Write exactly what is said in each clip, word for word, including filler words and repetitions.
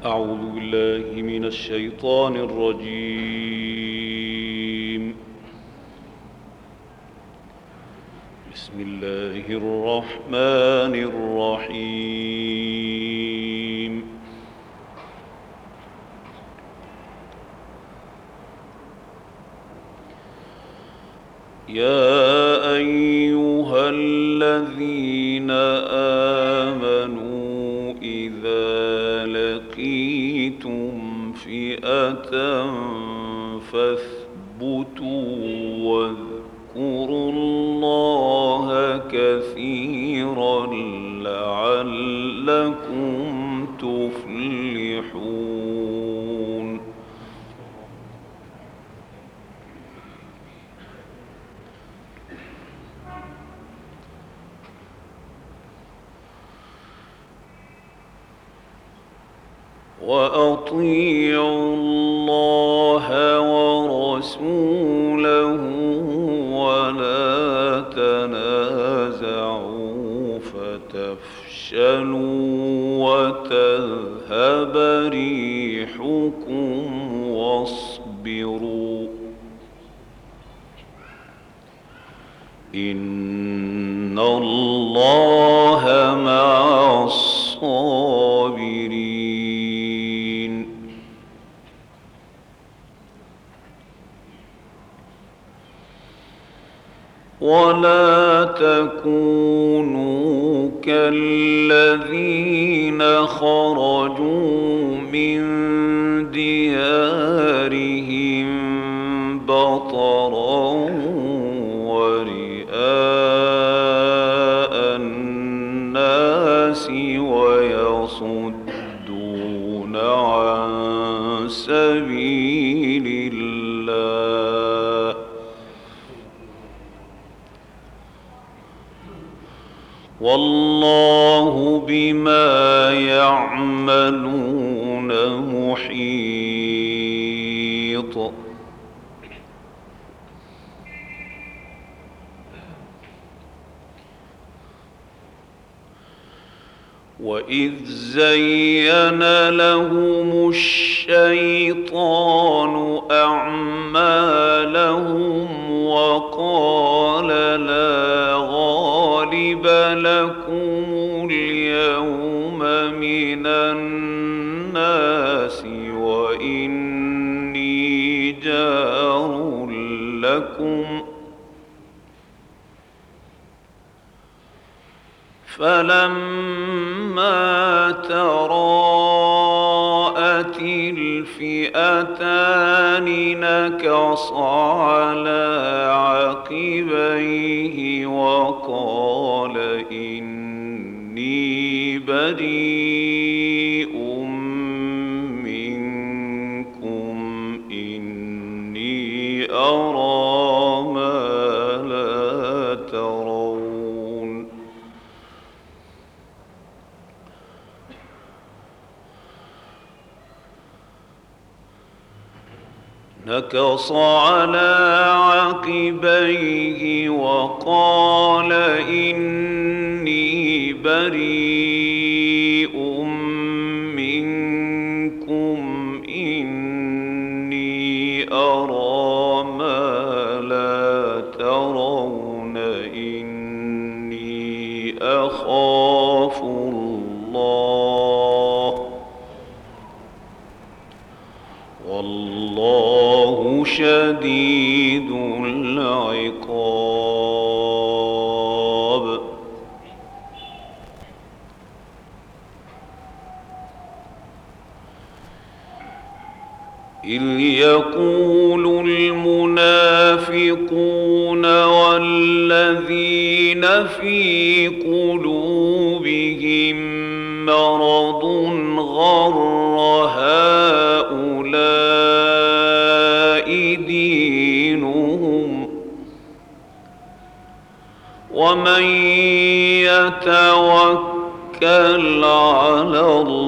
أعوذ بالله من الشيطان الرجيم. بسم الله الرحمن الرحيم. يا أيها الذين آمنوا إذا لقيتم فئة فاثبتوا واذكروا الله كثيرا لعلكم تفلحون. وأطيعوا الله ورسوله ولا تنازعوا فتفشلوا وتذهب ريحكم واصبروا إن الله مع الصابرين. ولا تكونوا كالذين خرجوا من ديارهم بطرا ورئاء الناس ويصدون عن سبيل الله والله بما يعملون محيط. وإذ زين لهم الشيطان أعمالهم وقال لا غالب لكم اليوم من الناس وإني جار لكم فلما تراءت الفئتان نكص على عقبيه وقال إني بريء منكم إني أرى ما لا ترون. نكص على عقبيه وقال إني بريء منكم إني أرى ما لا ترون إني أخاف الله والله شديد العقاب. إذ يقول المنافقون والذين في قلوبهم مرض غر هؤلاء دينهم ومن يتوكل على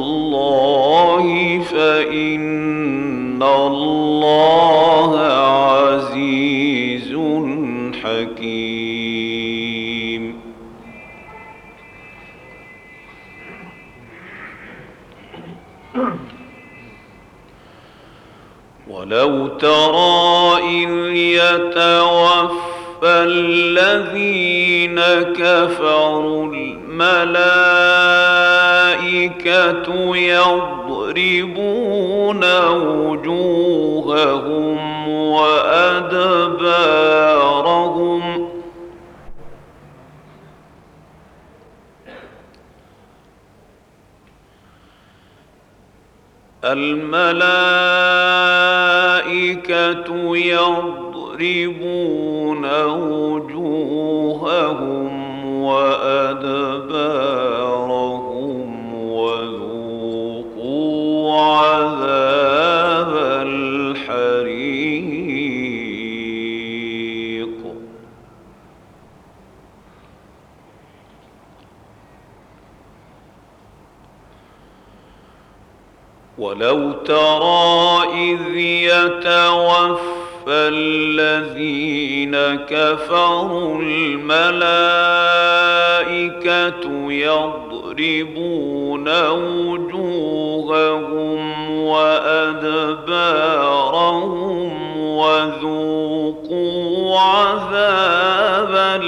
الله فإن الله عزيز حكيم. ولو ترى إذ يتوفى الذين كفروا الملائكة يضربون وجوههم وأدبارهم الملائكة يضربون وجوههم وأدبارهم وذوقوا عذاب الحريق. ولو ترى إذ يتوفى الذين كفروا الملائكة يضربون وجوههم وأدبارهم وذوقوا عذاب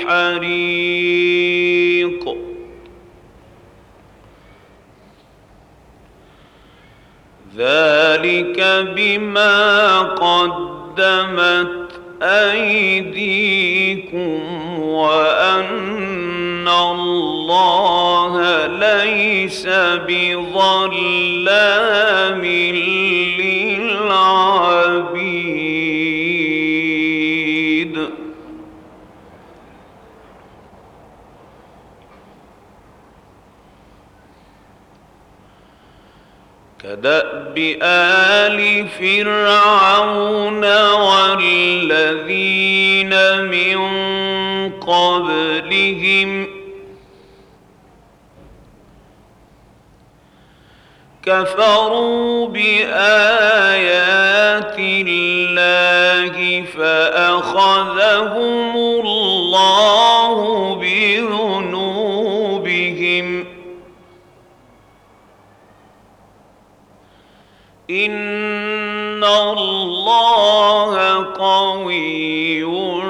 الحريق. ذلك بما قدمت أيديكم وأن الله ليس بظلام للعبيد. كدأب آل فرعون والذين من قبلهم كفروا بآيات الله فأخذهم الله بذنوبهم إن الله قوي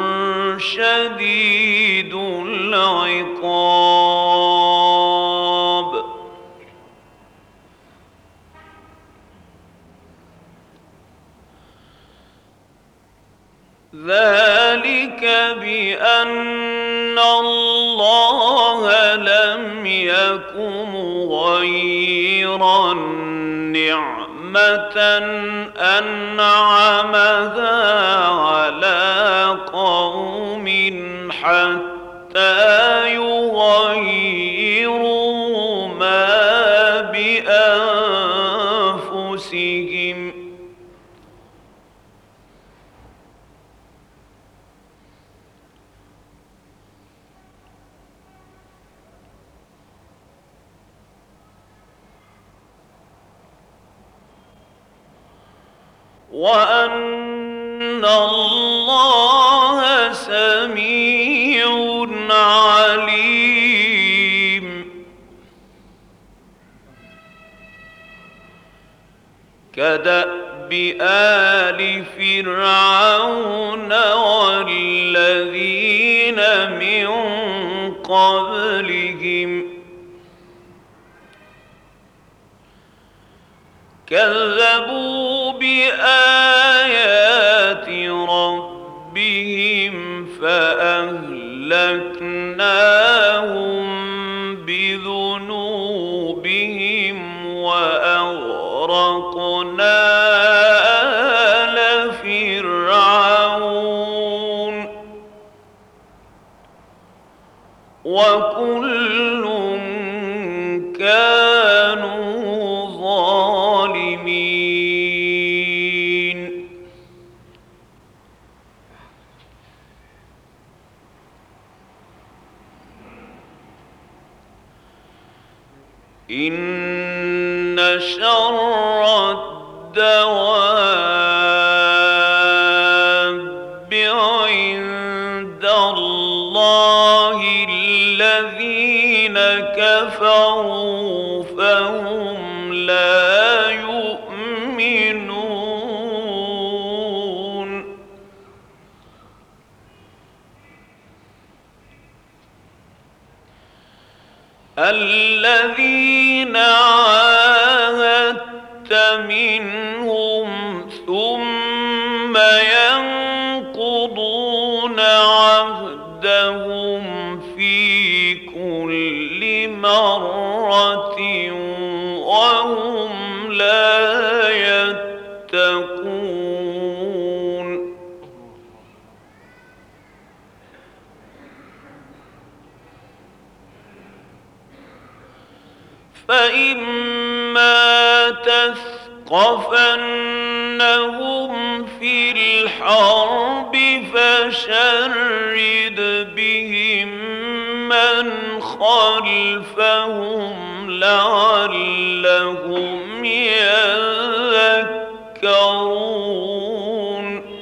شديد العقاب. ذلك بأن الله لم يكن مغيرا نعمة أنعمها على قوم حتى يغيروا ما بأنفسهم. وأن الله سميع عليم. كدأب آل فرعون والذين من قبلهم كذبوا بآيات ربهم فأهلكناهم بذنوبهم وأغرقنا آل فرعون وكل كانوا ظالمين. إن شر الدواب عند الله الذين كفروا فهم لا يؤمنون. الذين عاهدت منهم ثم ينقضون عهدهم في كل مرة وهم لا يتقون. فإما تثقفنهم في الحرب فشرد بهم من خلفهم لعلهم يذكرون.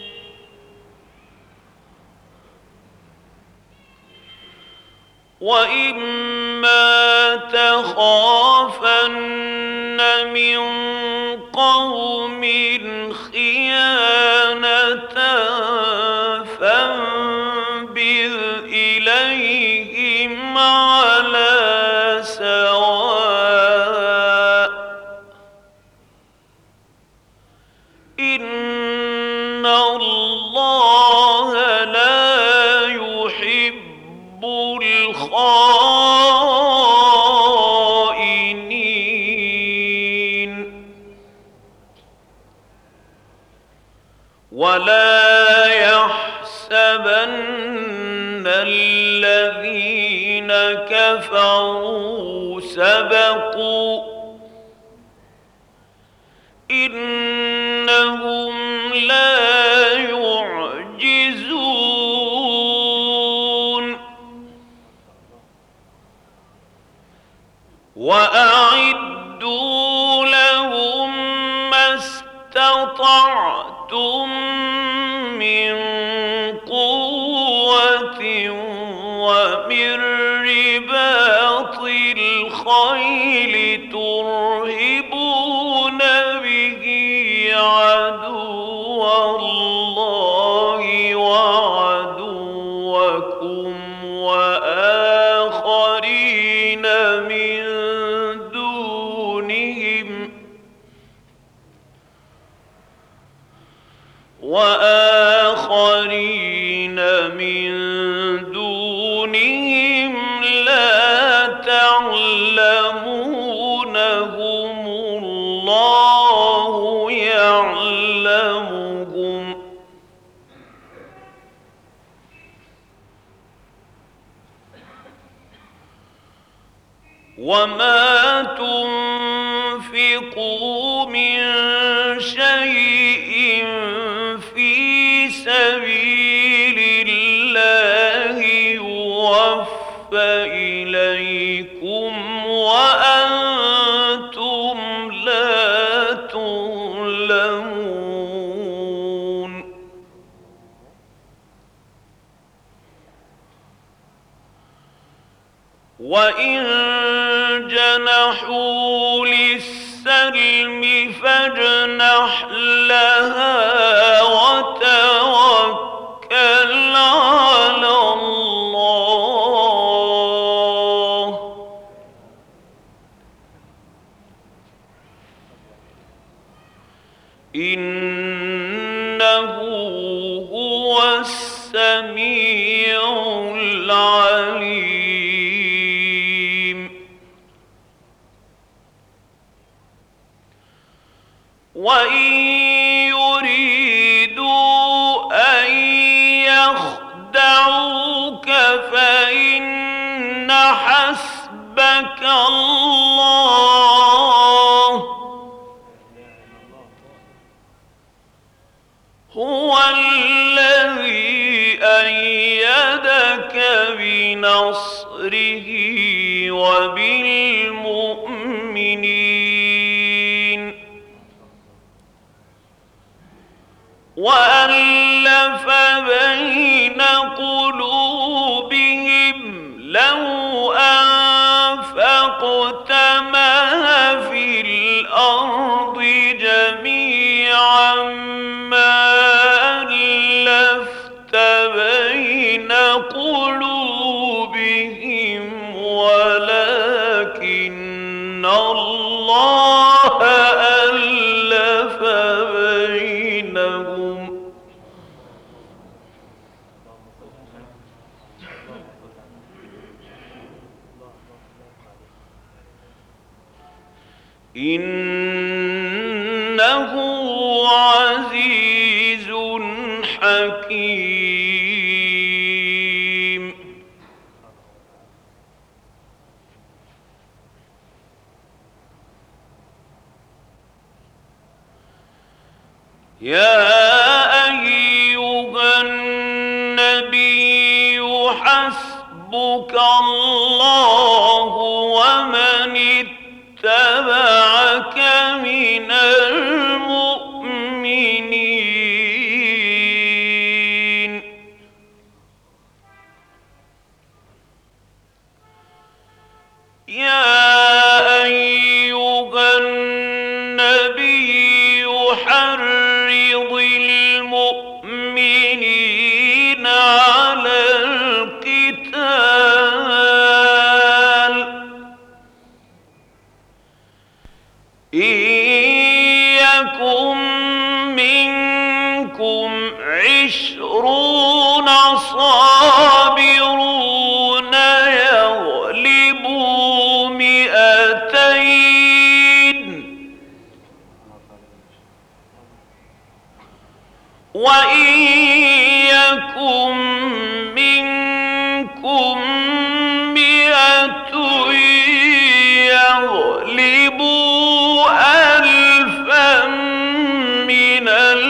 وإما تخافن من قوم خيانة فانبذ إليهم على سواء إن الله لا يحب الخائنين. ولا يحسبن الذين كفروا سبقوا إنهم لا يعجزون. وأعدوا لهم ما استطعتم من قوة ومن رباط الخيل ترهبون به عدو الله وعدوكم وآخرين من دونهم وآخرين من دونهم لا تعلمونهم الله يعلمهم. وما تنفقوا من شيء في سبيل الله يوفى إليكم وأنتم لا تظلمون. وإن جنحوا للسلم فاجنح لها وتوكل على الله إنه هو السميع العليم. وإن يريدوا أن يخدعوك فإن حسبك الله هو الذي أيدك بنصره وبالمؤمنين وألف بين قلوبهم لو أنفقت ما في الأرض جميعا ما ألفت بين قلوبهم ولكن إن الله ألف بينهم إنه عزيز حكيم. يا أيها النبي حسبك الله ومن اتبعك من المؤمنين. يا أيها النبي حرض المؤمنين على القتال إن يكن منكم عشرون صابرون يغلبوا مئتين وإن يكن منكم مئة يغلبوا ألفا من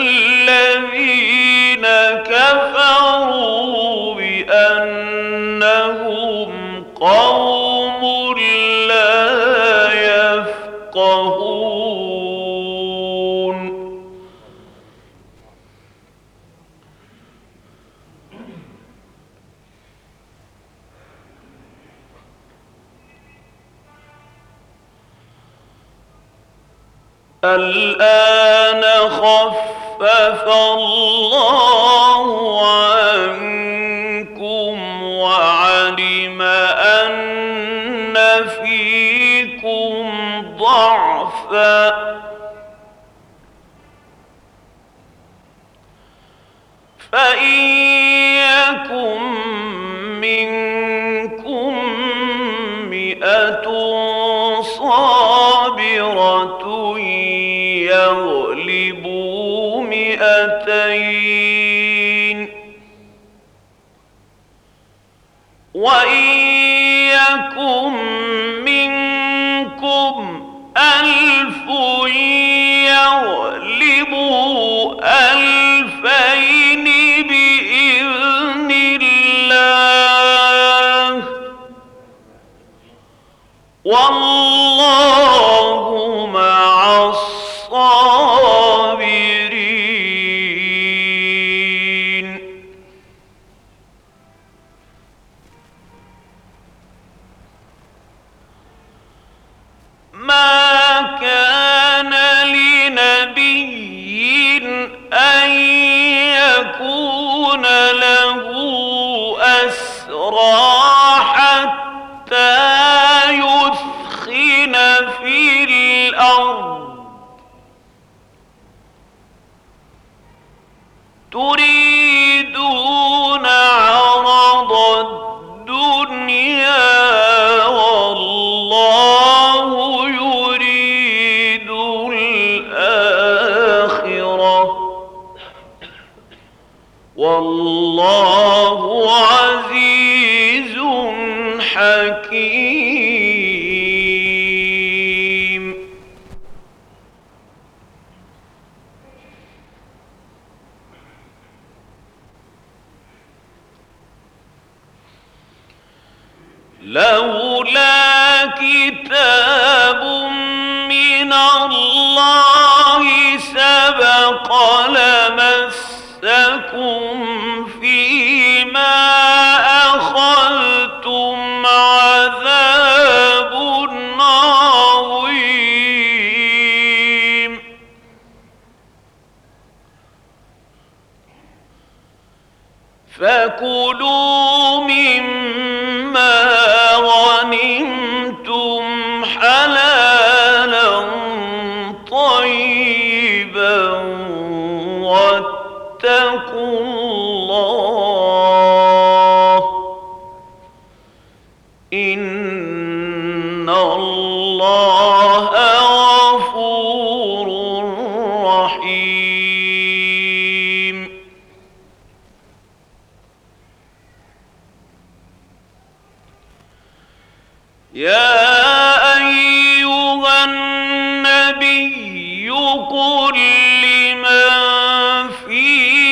الذين كفروا بأنهم قوم لا يفقهون. الآن خفف الله عنكم وعلم أن فيكم ضعفا فإن يكن منكم مئة صابرة يغلبوا مئتين وإن يكن منكم ألف يغلبوا ألفين بإذن الله والله مع الصابرين. ما كان لنبي أن يكون له أسرى حتى يثخن في الأرض تريدون عرض الدنيا والله يريد الآخرة والله عزيز حكيم. لولا كتاب من الله سبق لمسكم فيما أخذتم عذاب عظيم. فكلوا مما غنمتم حلالا إن الله غفور رحيم. يا أيها النبي قل لمن في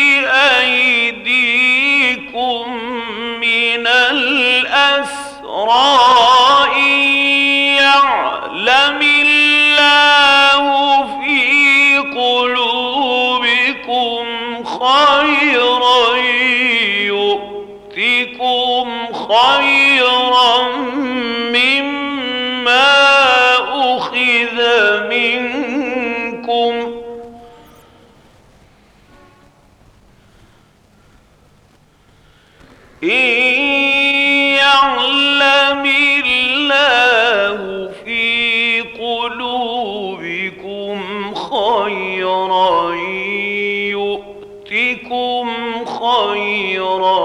أيديكم من الأسرى إن يعلم الله في قلوبكم خيرا يؤتكم خيرا مما أخذ منكم إن يعلم الله في قلوبكم خيرا يؤتكم خيرا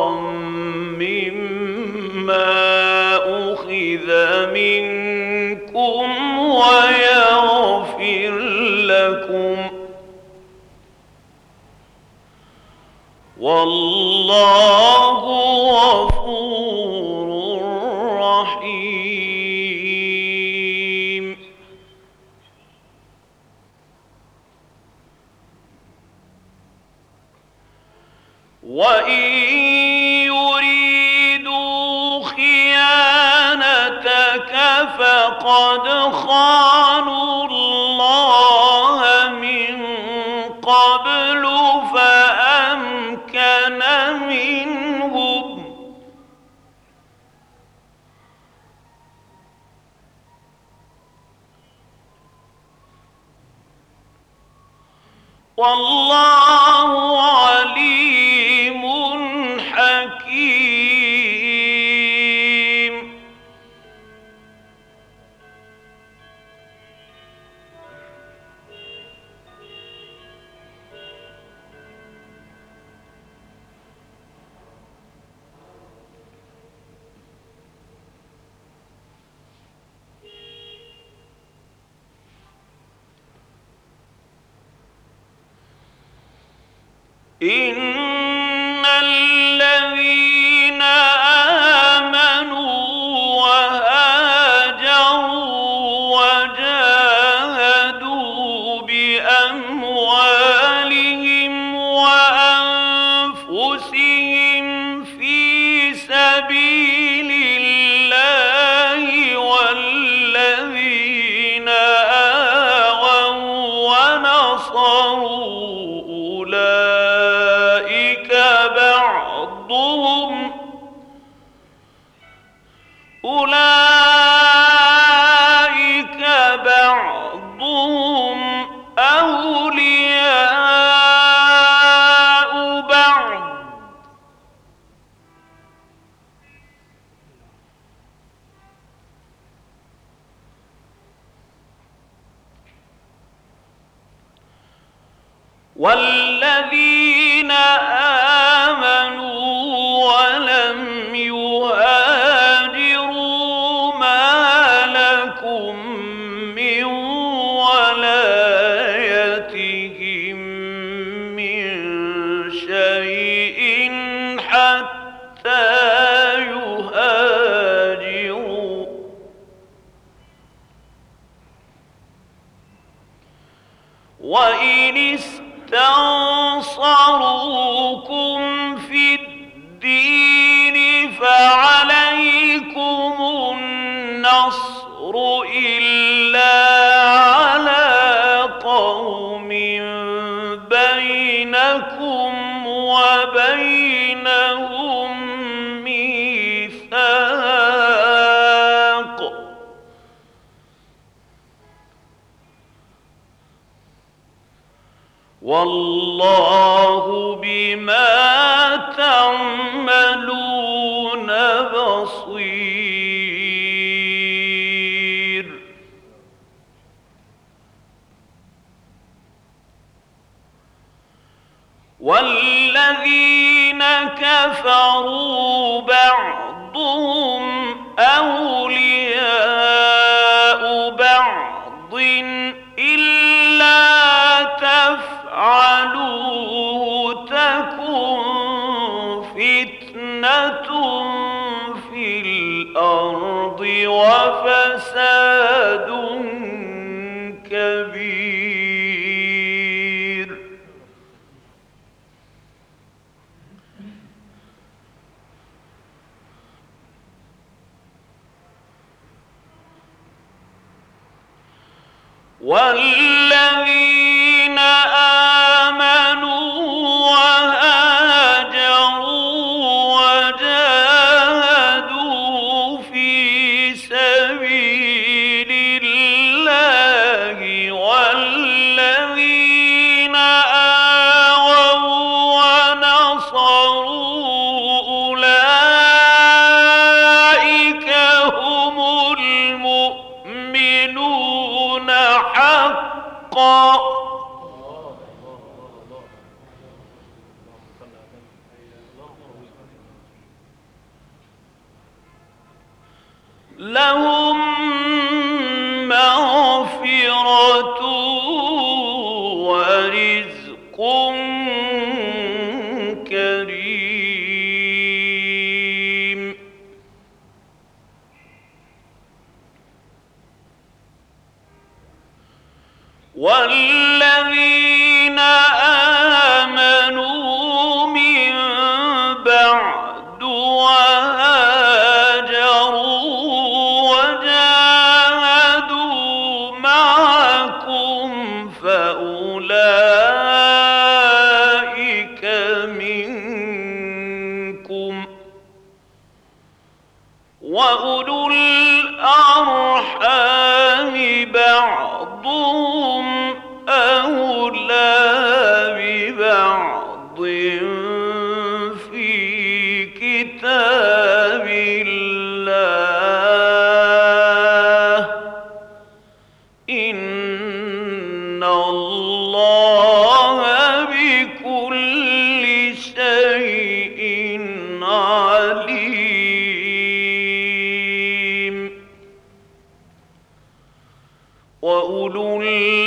مما أخذ منكم ويغفر لكم والله غفور رحيم. وإن يريدوا خيانتك فقد خانوا الله من قبل فأمكن منهم والله عليم حكيم. إن الذين آمنوا وهاجروا وجاهدوا بأموالهم وأنفسهم في سبيل الله والذين آووا ونصروا أولئك بعضهم أولئك بعضهم أولياء بعض والذين آمنوا ولم يهاجروا ما لكم من ولايتهم من شيء حتى يهاجروا وإن استنصروكم في الدين فعليكم النصر إلا على قوم بينكم وبينهم ميثاق والله بما تعملون بصير. والذين كفروا بعضهم أولياء والذين آمنوا وهاجروا وجاهدوا في سبيل الله والذين آووا ونصروا أولئك هم المؤمنون حقا. لهم مغفرة ورزق كريم. والذين آمنوا من بعد وهاجروا وجاهدوا معكم فأولئك منكم وأولو الأرحام بعضهم أولى ببعض في كتاب الله إن الله بكل شيء عليم. وأولو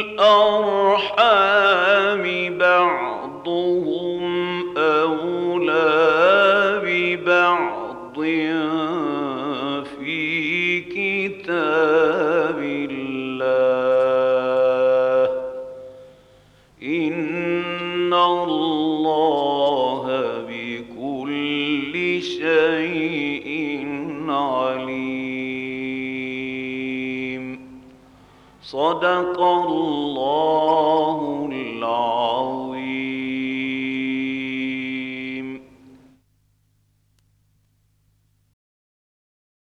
الأرحام بعضهم أولى ببعض في كتاب الله إن الله بكل شيء عليم. صدق الله